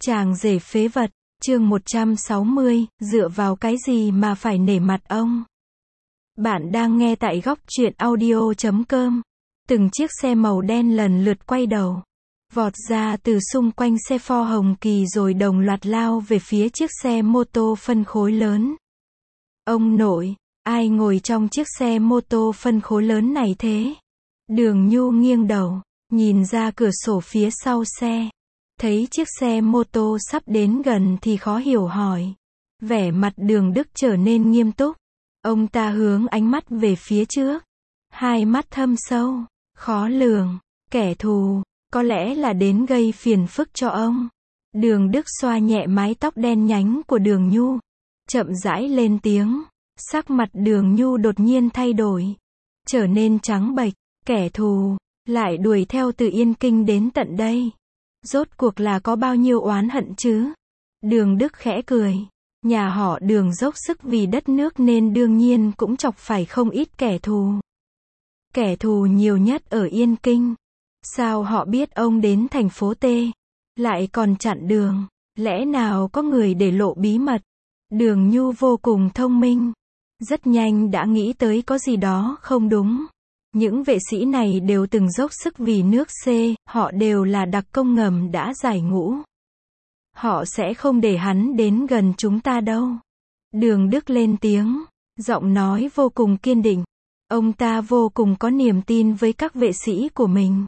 Chàng rể phế vật, chương 160, dựa vào cái gì mà phải nể mặt ông? Bạn đang nghe tại góc truyện audio.com. Từng chiếc xe màu đen lần lượt quay đầu, vọt ra từ xung quanh xe Ford Hồng Kỳ rồi đồng loạt lao về phía chiếc xe mô tô phân khối lớn. Ông nội, ai ngồi trong chiếc xe mô tô phân khối lớn này thế? Đường Nhu nghiêng đầu, nhìn ra cửa sổ phía sau xe. Thấy chiếc xe mô tô sắp đến gần thì khó hiểu hỏi. Vẻ mặt Đường Đức trở nên nghiêm túc. Ông ta hướng ánh mắt về phía trước. Hai mắt thâm sâu, khó lường, kẻ thù, có lẽ là đến gây phiền phức cho ông. Đường Đức xoa nhẹ mái tóc đen nhánh của Đường Nhu, chậm rãi lên tiếng. Sắc mặt Đường Nhu đột nhiên thay đổi, trở nên trắng bệch. Kẻ thù, lại đuổi theo từ Yên Kinh đến tận đây. Rốt cuộc là có bao nhiêu oán hận chứ? Đường Đức khẽ cười. Nhà họ Đường dốc sức vì đất nước nên đương nhiên cũng chọc phải không ít kẻ thù. Kẻ thù nhiều nhất ở Yên Kinh. Sao họ biết ông đến thành phố T? Lại còn chặn đường. Lẽ nào có người để lộ bí mật? Đường Nhu vô cùng thông minh. Rất nhanh đã nghĩ tới có gì đó không đúng. Những vệ sĩ này đều từng dốc sức vì nước C, họ đều là đặc công ngầm đã giải ngũ. Họ sẽ không để hắn đến gần chúng ta đâu. Đường Đức lên tiếng, giọng nói vô cùng kiên định. Ông ta vô cùng có niềm tin với các vệ sĩ của mình.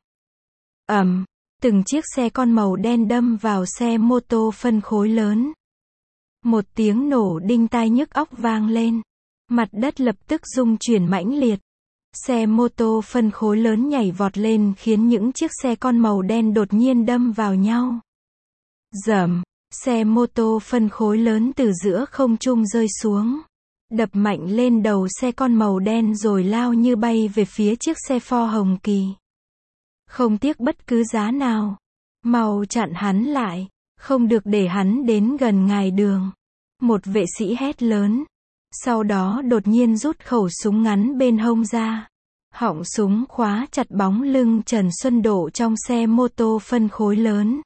Từng chiếc xe con màu đen đâm vào xe mô tô phân khối lớn. Một tiếng nổ đinh tai nhức óc vang lên. Mặt đất lập tức rung chuyển mãnh liệt. Xe mô tô phân khối lớn nhảy vọt lên khiến những chiếc xe con màu đen đột nhiên đâm vào nhau. Rầm, xe mô tô phân khối lớn từ giữa không trung rơi xuống, đập mạnh lên đầu xe con màu đen rồi lao như bay về phía chiếc xe Ford Hồng Kỳ. Không tiếc bất cứ giá nào, mau chặn hắn lại, không được để hắn đến gần ngài Đường. Một vệ sĩ hét lớn. Sau đó đột nhiên rút khẩu súng ngắn bên hông ra. Họng súng khóa chặt bóng lưng Trần Xuân Độ trong xe mô tô phân khối lớn.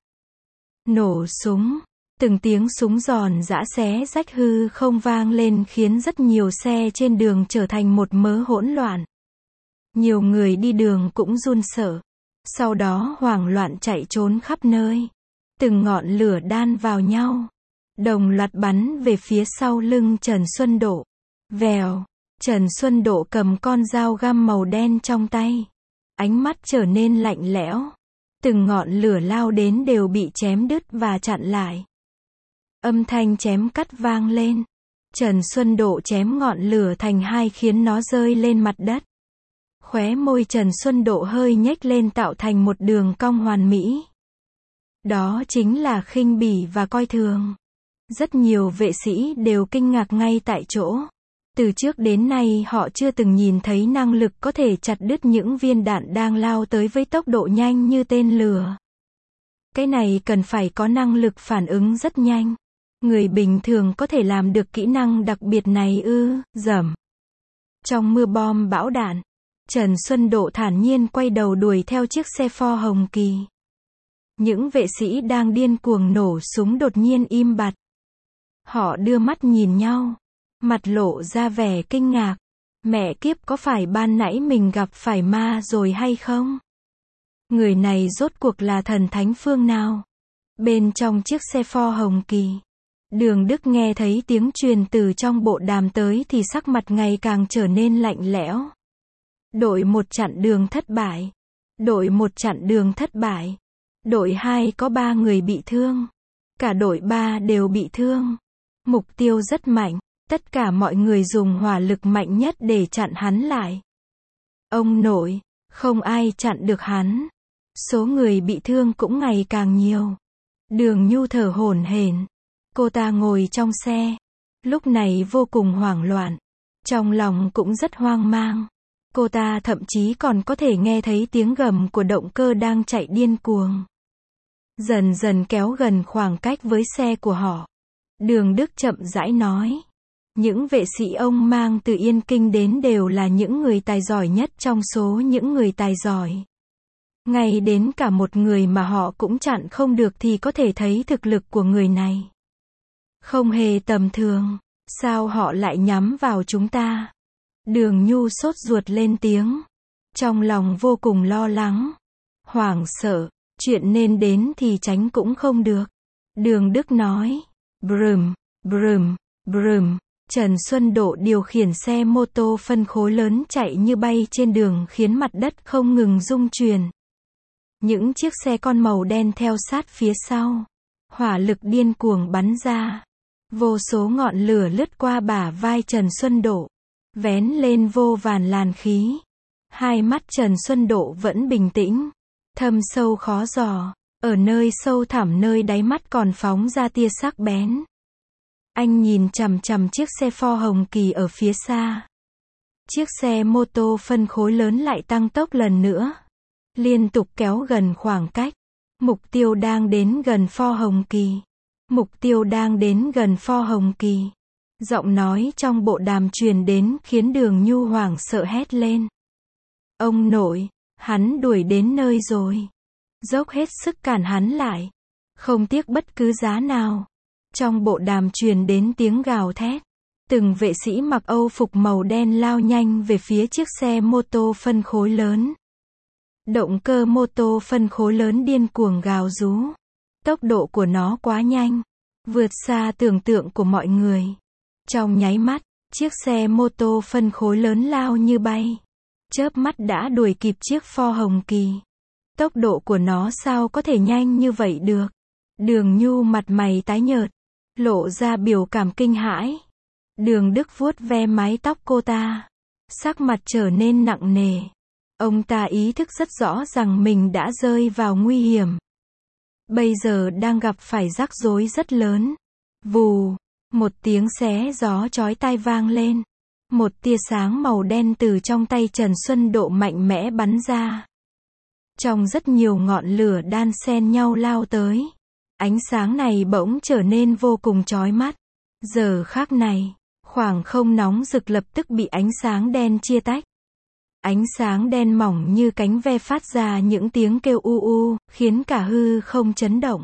Nổ súng. Từng tiếng súng giòn giã xé rách hư không vang lên khiến rất nhiều xe trên đường trở thành một mớ hỗn loạn. Nhiều người đi đường cũng run sợ. Sau đó hoảng loạn chạy trốn khắp nơi. Từng ngọn lửa đan vào nhau, đồng loạt bắn về phía sau lưng Trần Xuân Độ. Vèo, Trần Xuân Độ cầm con dao găm màu đen trong tay. Ánh mắt trở nên lạnh lẽo. Từng ngọn lửa lao đến đều bị chém đứt và chặn lại. Âm thanh chém cắt vang lên. Trần Xuân Độ chém ngọn lửa thành hai khiến nó rơi lên mặt đất. Khóe môi Trần Xuân Độ hơi nhếch lên tạo thành một đường cong hoàn mỹ. Đó chính là khinh bỉ và coi thường. Rất nhiều vệ sĩ đều kinh ngạc ngay tại chỗ. Từ trước đến nay họ chưa từng nhìn thấy năng lực có thể chặt đứt những viên đạn đang lao tới với tốc độ nhanh như tên lửa. Cái này cần phải có năng lực phản ứng rất nhanh. Người bình thường có thể làm được kỹ năng đặc biệt này ư? Rầm. Trong mưa bom bão đạn, Trần Xuân Độ thản nhiên quay đầu đuổi theo chiếc xe Ford Hồng Kỳ. Những vệ sĩ đang điên cuồng nổ súng đột nhiên im bặt. Họ đưa mắt nhìn nhau, mặt lộ ra vẻ kinh ngạc. Mẹ kiếp, có phải ban nãy mình gặp phải ma rồi hay không? Người này rốt cuộc là thần thánh phương nào? Bên trong chiếc xe Ford Hồng Kỳ, Đường Đức nghe thấy tiếng truyền từ trong bộ đàm tới thì sắc mặt ngày càng trở nên lạnh lẽo. Đội 1 chặn đường thất bại. Đội 1 chặn đường thất bại. Đội 2 có 3 người bị thương. Cả đội 3 đều bị thương. Mục tiêu rất mạnh. Tất cả mọi người dùng hỏa lực mạnh nhất để chặn hắn lại. Ông nội, không ai chặn được hắn. Số người bị thương cũng ngày càng nhiều. Đường Nhu thở hổn hển. Cô ta ngồi trong xe. Lúc này vô cùng hoảng loạn. Trong lòng cũng rất hoang mang. Cô ta thậm chí còn có thể nghe thấy tiếng gầm của động cơ đang chạy điên cuồng. Dần dần kéo gần khoảng cách với xe của họ. Đường Đức chậm rãi nói. Những vệ sĩ ông mang từ Yên Kinh đến đều là những người tài giỏi nhất trong số những người tài giỏi. Ngay đến cả một người mà họ cũng chặn không được thì có thể thấy thực lực của người này không hề tầm thường. Sao họ lại nhắm vào chúng ta? Đường Nhu sốt ruột lên tiếng. Trong lòng vô cùng lo lắng, hoảng sợ, chuyện nên đến thì tránh cũng không được. Đường Đức nói. Brum, brum, brum. Trần Xuân Độ điều khiển xe mô tô phân khối lớn chạy như bay trên đường khiến mặt đất không ngừng rung chuyển. Những chiếc xe con màu đen theo sát phía sau. Hỏa lực điên cuồng bắn ra. Vô số ngọn lửa lướt qua bả vai Trần Xuân Độ, vén lên vô vàn làn khí. Hai mắt Trần Xuân Độ vẫn bình tĩnh, thâm sâu khó dò, ở nơi sâu thẳm nơi đáy mắt còn phóng ra tia sắc bén. Anh nhìn chằm chằm chiếc xe Ford Hồng Kỳ ở phía xa. Chiếc xe mô tô phân khối lớn lại tăng tốc lần nữa, liên tục kéo gần khoảng cách. Mục tiêu đang đến gần Ford Hồng Kỳ. Mục tiêu đang đến gần Ford Hồng Kỳ. Giọng nói trong bộ đàm truyền đến khiến Đường Nhu hoảng sợ hét lên. Ông nội, hắn đuổi đến nơi rồi. Dốc hết sức cản hắn lại, không tiếc bất cứ giá nào. Trong bộ đàm truyền đến tiếng gào thét. Từng vệ sĩ mặc Âu phục màu đen lao nhanh về phía chiếc xe mô tô phân khối lớn. Động cơ mô tô phân khối lớn điên cuồng gào rú. Tốc độ của nó quá nhanh, vượt xa tưởng tượng của mọi người. Trong nháy mắt, chiếc xe mô tô phân khối lớn lao như bay. Chớp mắt đã đuổi kịp chiếc Ford Hồng Kỳ. Tốc độ của nó sao có thể nhanh như vậy được? Đường Nhu mặt mày tái nhợt, lộ ra biểu cảm kinh hãi. Đường Đức vuốt ve mái tóc cô ta, sắc mặt trở nên nặng nề. Ông ta ý thức rất rõ rằng mình đã rơi vào nguy hiểm. Bây giờ đang gặp phải rắc rối rất lớn. Vù, một tiếng xé gió chói tai vang lên. Một tia sáng màu đen từ trong tay Trần Xuân Độ mạnh mẽ bắn ra. Trong rất nhiều ngọn lửa đan xen nhau lao tới. Ánh sáng này bỗng trở nên vô cùng chói mắt. Giờ khắc này, khoảng không nóng rực lập tức bị ánh sáng đen chia tách. Ánh sáng đen mỏng như cánh ve phát ra những tiếng kêu u u, khiến cả hư không chấn động.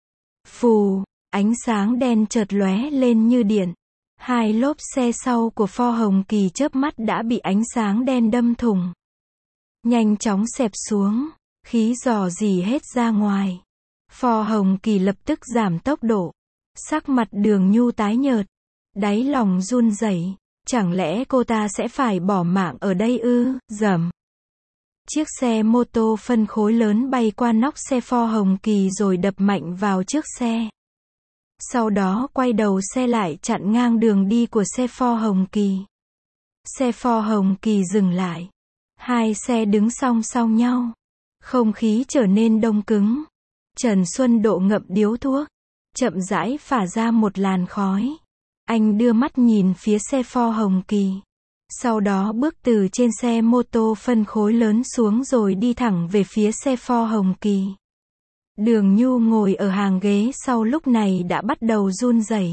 Phù, ánh sáng đen chợt lóe lên như điện. Hai lốp xe sau của Ford Hồng Kỳ chớp mắt đã bị ánh sáng đen đâm thủng. Nhanh chóng xẹp xuống, khí rò rỉ hết ra ngoài. Ford Hồng Kỳ lập tức giảm tốc độ. Sắc mặt Đường Nhu tái nhợt, đáy lòng run rẩy. Chẳng lẽ cô ta sẽ phải bỏ mạng ở đây ư? Rầm. Chiếc xe mô tô phân khối lớn bay qua nóc xe Ford Hồng Kỳ rồi đập mạnh vào trước xe. Sau đó quay đầu xe lại chặn ngang đường đi của xe Ford Hồng Kỳ. Xe Ford Hồng Kỳ dừng lại. Hai xe đứng song song nhau. Không khí trở nên đông cứng. Trần Xuân Độ ngậm điếu thuốc, chậm rãi phả ra một làn khói. Anh đưa mắt nhìn phía xe Ford Hồng Kỳ. Sau đó bước từ trên xe mô tô phân khối lớn xuống rồi đi thẳng về phía xe Ford Hồng Kỳ. Đường Nhu ngồi ở hàng ghế sau lúc này đã bắt đầu run rẩy.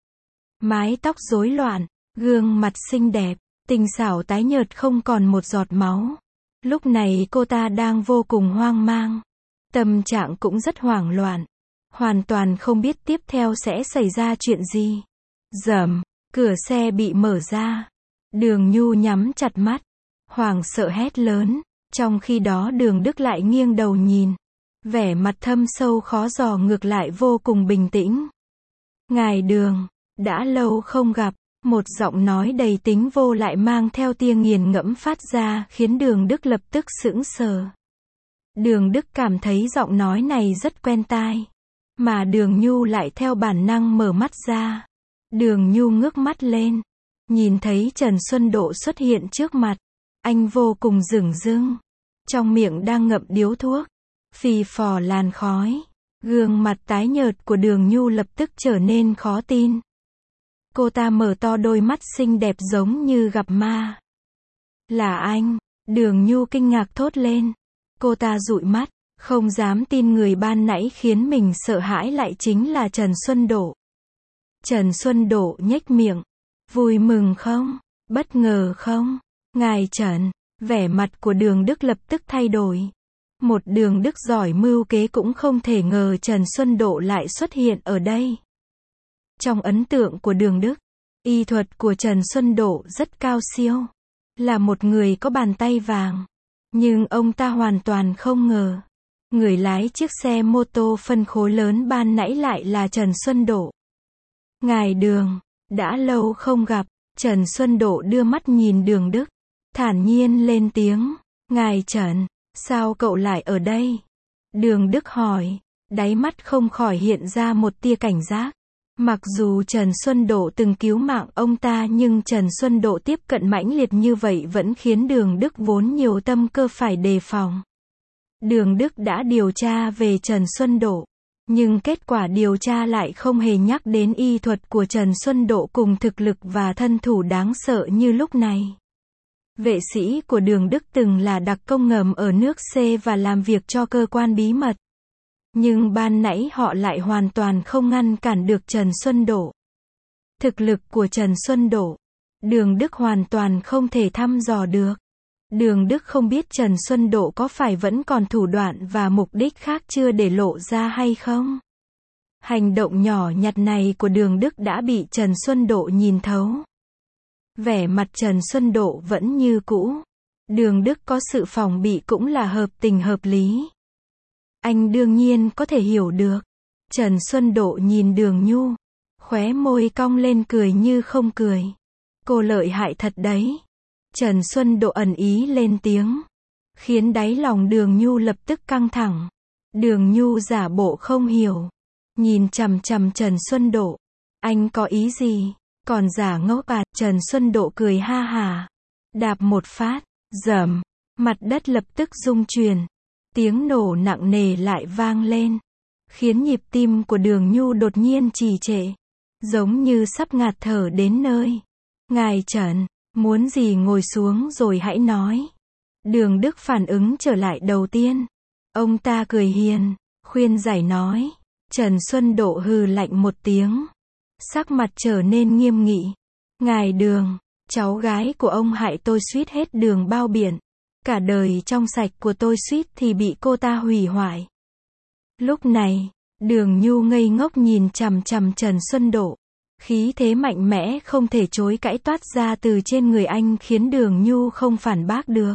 Mái tóc rối loạn, gương mặt xinh đẹp, tinh xảo tái nhợt không còn một giọt máu. Lúc này cô ta đang vô cùng hoang mang. Tâm trạng cũng rất hoảng loạn. Hoàn toàn không biết tiếp theo sẽ xảy ra chuyện gì. Rầm, cửa xe bị mở ra. Đường Nhu nhắm chặt mắt, hoảng sợ hét lớn. Trong khi đó Đường Đức lại nghiêng đầu nhìn. Vẻ mặt thâm sâu khó dò ngược lại vô cùng bình tĩnh. Ngài Đường, đã lâu không gặp. Một giọng nói đầy tính vô lại mang theo tia nghiền ngẫm phát ra khiến Đường Đức lập tức sững sờ. Đường Đức cảm thấy giọng nói này rất quen tai. Mà Đường Nhu lại theo bản năng mở mắt ra. Đường Nhu ngước mắt lên, nhìn thấy Trần Xuân Độ xuất hiện trước mặt. Anh vô cùng dửng dưng, trong miệng đang ngậm điếu thuốc, phì phò làn khói. Gương mặt tái nhợt của Đường Nhu lập tức trở nên khó tin. Cô ta mở to đôi mắt xinh đẹp giống như gặp ma. Là anh? Đường Nhu kinh ngạc thốt lên. Cô ta dụi mắt, không dám tin người ban nãy khiến mình sợ hãi lại chính là Trần Xuân Độ. Trần Xuân Độ nhếch miệng. Vui mừng không? Bất ngờ không? Ngài Trần, vẻ mặt của Đường Đức lập tức thay đổi. Một Đường Đức giỏi mưu kế cũng không thể ngờ Trần Xuân Độ lại xuất hiện ở đây. Trong ấn tượng của Đường Đức, y thuật của Trần Xuân Độ rất cao siêu, là một người có bàn tay vàng. Nhưng ông ta hoàn toàn không ngờ, người lái chiếc xe mô tô phân khối lớn ban nãy lại là Trần Xuân Độ. Ngài Đường, đã lâu không gặp. Trần Xuân Độ đưa mắt nhìn Đường Đức, thản nhiên lên tiếng, ngài Trần, sao cậu lại ở đây? Đường Đức hỏi, đáy mắt không khỏi hiện ra một tia cảnh giác. Mặc dù Trần Xuân Độ từng cứu mạng ông ta nhưng Trần Xuân Độ tiếp cận mãnh liệt như vậy vẫn khiến Đường Đức vốn nhiều tâm cơ phải đề phòng. Đường Đức đã điều tra về Trần Xuân Độ, nhưng kết quả điều tra lại không hề nhắc đến y thuật của Trần Xuân Độ cùng thực lực và thân thủ đáng sợ như lúc này. Vệ sĩ của Đường Đức từng là đặc công ngầm ở nước C và làm việc cho cơ quan bí mật. Nhưng ban nãy họ lại hoàn toàn không ngăn cản được Trần Xuân Độ. Thực lực của Trần Xuân Độ, Đường Đức hoàn toàn không thể thăm dò được. Đường Đức không biết Trần Xuân Độ có phải vẫn còn thủ đoạn và mục đích khác chưa để lộ ra hay không. Hành động nhỏ nhặt này của Đường Đức đã bị Trần Xuân Độ nhìn thấu. Vẻ mặt Trần Xuân Độ vẫn như cũ. Đường Đức có sự phòng bị cũng là hợp tình hợp lý. Anh đương nhiên có thể hiểu được. Trần Xuân Độ nhìn Đường Nhu, khóe môi cong lên cười như không cười. Cô lợi hại thật đấy. Trần Xuân Độ ẩn ý lên tiếng, khiến đáy lòng Đường Nhu lập tức căng thẳng. Đường Nhu giả bộ không hiểu, nhìn chằm chằm Trần Xuân Độ. Anh có ý gì? Còn giả ngốc à? Trần Xuân Độ cười ha hả, đạp một phát, rầm, mặt đất lập tức rung chuyển. Tiếng nổ nặng nề lại vang lên, khiến nhịp tim của Đường Nhu đột nhiên trì trệ, giống như sắp ngạt thở đến nơi. Ngài Trần, muốn gì ngồi xuống rồi hãy nói. Đường Đức phản ứng trở lại đầu tiên. Ông ta cười hiền, khuyên giải nói. Trần Xuân Độ hừ lạnh một tiếng, sắc mặt trở nên nghiêm nghị. Ngài Đường, cháu gái của ông hại tôi suýt hết đường bao biển. Cả đời trong sạch của tôi suýt thì bị cô ta hủy hoại. Lúc này, Đường Nhu ngây ngốc nhìn chằm chằm Trần Xuân Độ. Khí thế mạnh mẽ không thể chối cãi toát ra từ trên người anh khiến Đường Nhu không phản bác được.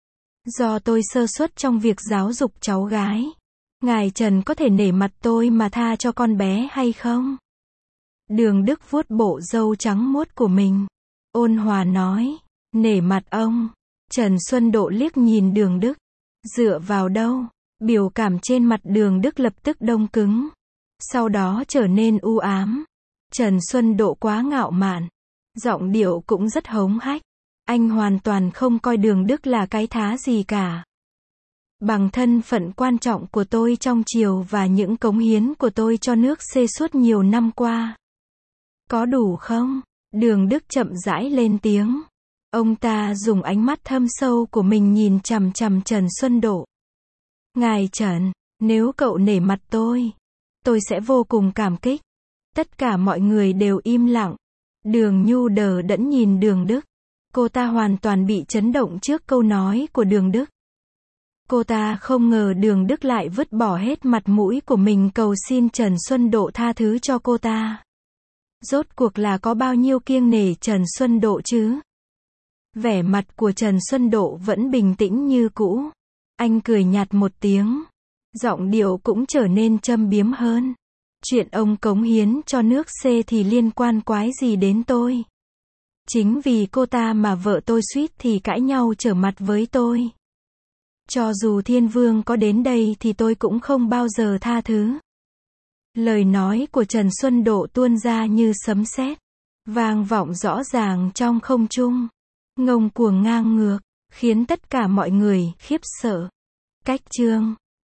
Do tôi sơ suất trong việc giáo dục cháu gái. Ngài Trần có thể nể mặt tôi mà tha cho con bé hay không? Đường Đức vuốt bộ râu trắng muốt của mình, ôn hòa nói, nể mặt ông. Trần Xuân Độ liếc nhìn Đường Đức. Dựa vào đâu? Biểu cảm trên mặt Đường Đức lập tức đông cứng, sau đó trở nên u ám. Trần Xuân Độ quá ngạo mạn, giọng điệu cũng rất hống hách. Anh hoàn toàn không coi Đường Đức là cái thá gì cả. Bằng thân phận quan trọng của tôi trong triều và những cống hiến của tôi cho nước C suốt nhiều năm qua, có đủ không? Đường Đức chậm rãi lên tiếng. Ông ta dùng ánh mắt thâm sâu của mình nhìn chằm chằm Trần Xuân Độ. Ngài Trần, nếu cậu nể mặt tôi sẽ vô cùng cảm kích. Tất cả mọi người đều im lặng. Đường Nhu đờ đẫn nhìn Đường Đức. Cô ta hoàn toàn bị chấn động trước câu nói của Đường Đức. Cô ta không ngờ Đường Đức lại vứt bỏ hết mặt mũi của mình cầu xin Trần Xuân Độ tha thứ cho cô ta. Rốt cuộc là có bao nhiêu kiêng nể Trần Xuân Độ chứ? Vẻ mặt của Trần Xuân Độ vẫn bình tĩnh như cũ. Anh cười nhạt một tiếng, giọng điệu cũng trở nên châm biếm hơn. Chuyện ông cống hiến cho nước C thì liên quan quái gì đến tôi? Chính vì cô ta mà vợ tôi suýt thì cãi nhau trở mặt với tôi. Cho dù Thiên Vương có đến đây thì tôi cũng không bao giờ tha thứ. Lời nói của Trần Xuân Độ tuôn ra như sấm sét, vang vọng rõ ràng trong không trung, ngông cuồng ngang ngược, khiến tất cả mọi người khiếp sợ. Cách chương